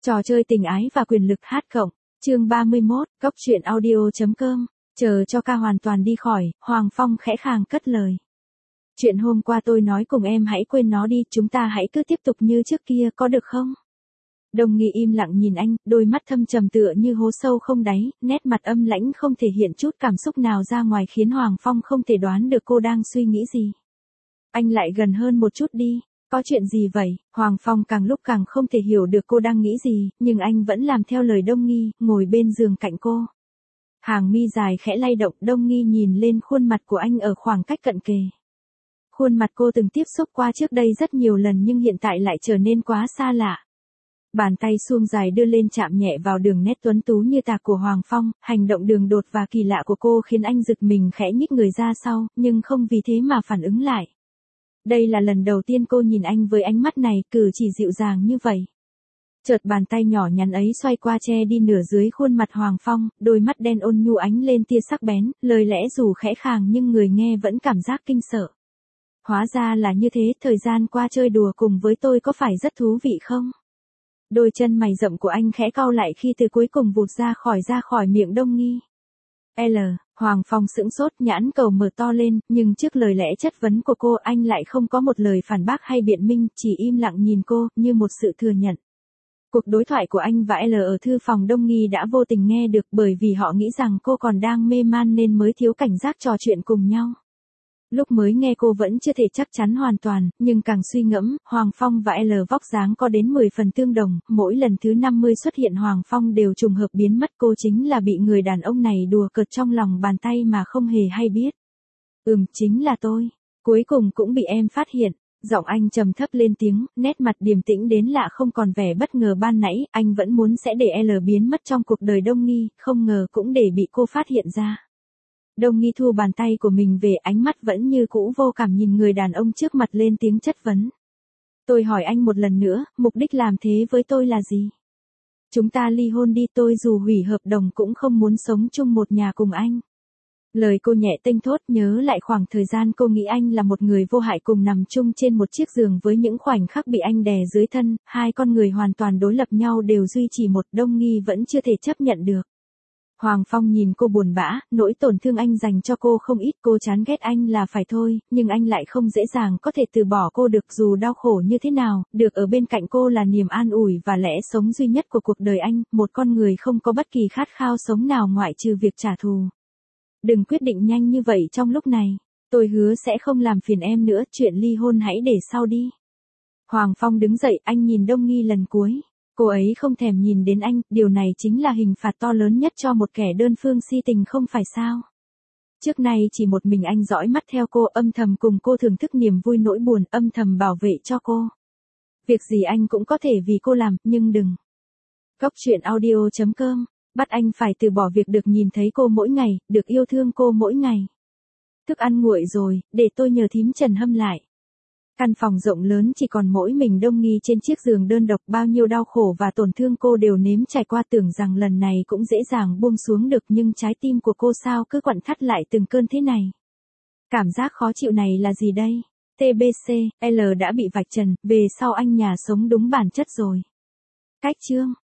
Trò chơi tình ái và quyền lực hát cộng, chương 31, Cốc truyện audio.com, chờ cho ca hoàn toàn đi khỏi, Hoàng Phong khẽ khàng cất lời. Chuyện hôm qua tôi nói cùng em hãy quên nó đi, chúng ta hãy cứ tiếp tục như trước kia, có được không? Đồng Nghi im lặng nhìn anh, đôi mắt thâm trầm tựa như hố sâu không đáy, nét mặt âm lãnh không thể hiện chút cảm xúc nào ra ngoài khiến Hoàng Phong không thể đoán được cô đang suy nghĩ gì. Anh lại gần hơn một chút đi. Có chuyện gì vậy? Hoàng Phong càng lúc càng không thể hiểu được cô đang nghĩ gì, nhưng anh vẫn làm theo lời Đông Nghi, ngồi bên giường cạnh cô. Hàng mi dài khẽ lay động, Đông Nghi nhìn lên khuôn mặt của anh ở khoảng cách cận kề. Khuôn mặt cô từng tiếp xúc qua trước đây rất nhiều lần nhưng hiện tại lại trở nên quá xa lạ. Bàn tay suông dài đưa lên chạm nhẹ vào đường nét tuấn tú như tạc của Hoàng Phong, hành động đường đột và kỳ lạ của cô khiến anh giật mình khẽ nhích người ra sau, nhưng không vì thế mà phản ứng lại. Đây là lần đầu tiên cô nhìn anh với ánh mắt này, cử chỉ dịu dàng như vậy. Chợt bàn tay nhỏ nhắn ấy xoay qua che đi nửa dưới khuôn mặt Hoàng Phong, đôi mắt đen ôn nhu ánh lên tia sắc bén, lời lẽ dù khẽ khàng nhưng người nghe vẫn cảm giác kinh sợ. Hóa ra là như thế, thời gian qua chơi đùa cùng với tôi có phải rất thú vị không? Đôi chân mày rậm của anh khẽ cau lại khi từ cuối cùng vụt ra khỏi miệng Đông Nghi. Hoàng Phong sững sốt, nhãn cầu mở to lên, nhưng trước lời lẽ chất vấn của cô anh lại không có một lời phản bác hay biện minh, chỉ im lặng nhìn cô, như một sự thừa nhận. Cuộc đối thoại của anh và L ở thư phòng Đông Nghi đã vô tình nghe được bởi vì họ nghĩ rằng cô còn đang mê man nên mới thiếu cảnh giác trò chuyện cùng nhau. Lúc mới nghe cô vẫn chưa thể chắc chắn hoàn toàn, nhưng càng suy ngẫm, Hoàng Phong và L vóc dáng có đến 10 phần tương đồng, mỗi lần thứ 50 xuất hiện Hoàng Phong đều trùng hợp biến mất, cô chính là bị người đàn ông này đùa cợt trong lòng bàn tay mà không hề hay biết. Chính là tôi, cuối cùng cũng bị em phát hiện. Giọng anh trầm thấp lên tiếng, nét mặt điềm tĩnh đến lạ không còn vẻ bất ngờ ban nãy, anh vẫn muốn sẽ để L biến mất trong cuộc đời Đông Nghi, không ngờ cũng để bị cô phát hiện ra. Đông Nghi thu bàn tay của mình về, ánh mắt vẫn như cũ vô cảm nhìn người đàn ông trước mặt lên tiếng chất vấn. Tôi hỏi anh một lần nữa, mục đích làm thế với tôi là gì? Chúng ta ly hôn đi, tôi dù hủy hợp đồng cũng không muốn sống chung một nhà cùng anh. Lời cô nhẹ tênh thốt, nhớ lại khoảng thời gian cô nghĩ anh là một người vô hại cùng nằm chung trên một chiếc giường với những khoảnh khắc bị anh đè dưới thân, hai con người hoàn toàn đối lập nhau đều duy trì một. Đông Nghi vẫn chưa thể chấp nhận được. Hoàng Phong nhìn cô buồn bã, nỗi tổn thương anh dành cho cô không ít, cô chán ghét anh là phải thôi, nhưng anh lại không dễ dàng có thể từ bỏ cô được dù đau khổ như thế nào, được ở bên cạnh cô là niềm an ủi và lẽ sống duy nhất của cuộc đời anh, một con người không có bất kỳ khát khao sống nào ngoại trừ việc trả thù. Đừng quyết định nhanh như vậy trong lúc này, tôi hứa sẽ không làm phiền em nữa, chuyện ly hôn hãy để sau đi. Hoàng Phong đứng dậy, anh nhìn Đông Nghi lần cuối. Cô ấy không thèm nhìn đến anh, điều này chính là hình phạt to lớn nhất cho một kẻ đơn phương si tình không phải sao? Trước nay chỉ một mình anh dõi mắt theo cô, âm thầm cùng cô thưởng thức niềm vui nỗi buồn, âm thầm bảo vệ cho cô. Việc gì anh cũng có thể vì cô làm, nhưng đừng. Cốc truyện audio.com, bắt anh phải từ bỏ việc được nhìn thấy cô mỗi ngày, được yêu thương cô mỗi ngày. Thức ăn nguội rồi, để tôi nhờ thím Trần hâm lại. Căn phòng rộng lớn chỉ còn mỗi mình Đông Nghi trên chiếc giường đơn độc, bao nhiêu đau khổ và tổn thương cô đều nếm trải qua, tưởng rằng lần này cũng dễ dàng buông xuống được, nhưng trái tim của cô sao cứ quặn thắt lại từng cơn thế này. Cảm giác khó chịu này là gì đây? TBC, L đã bị vạch trần, về sau anh nhà sống đúng bản chất rồi. Cách chương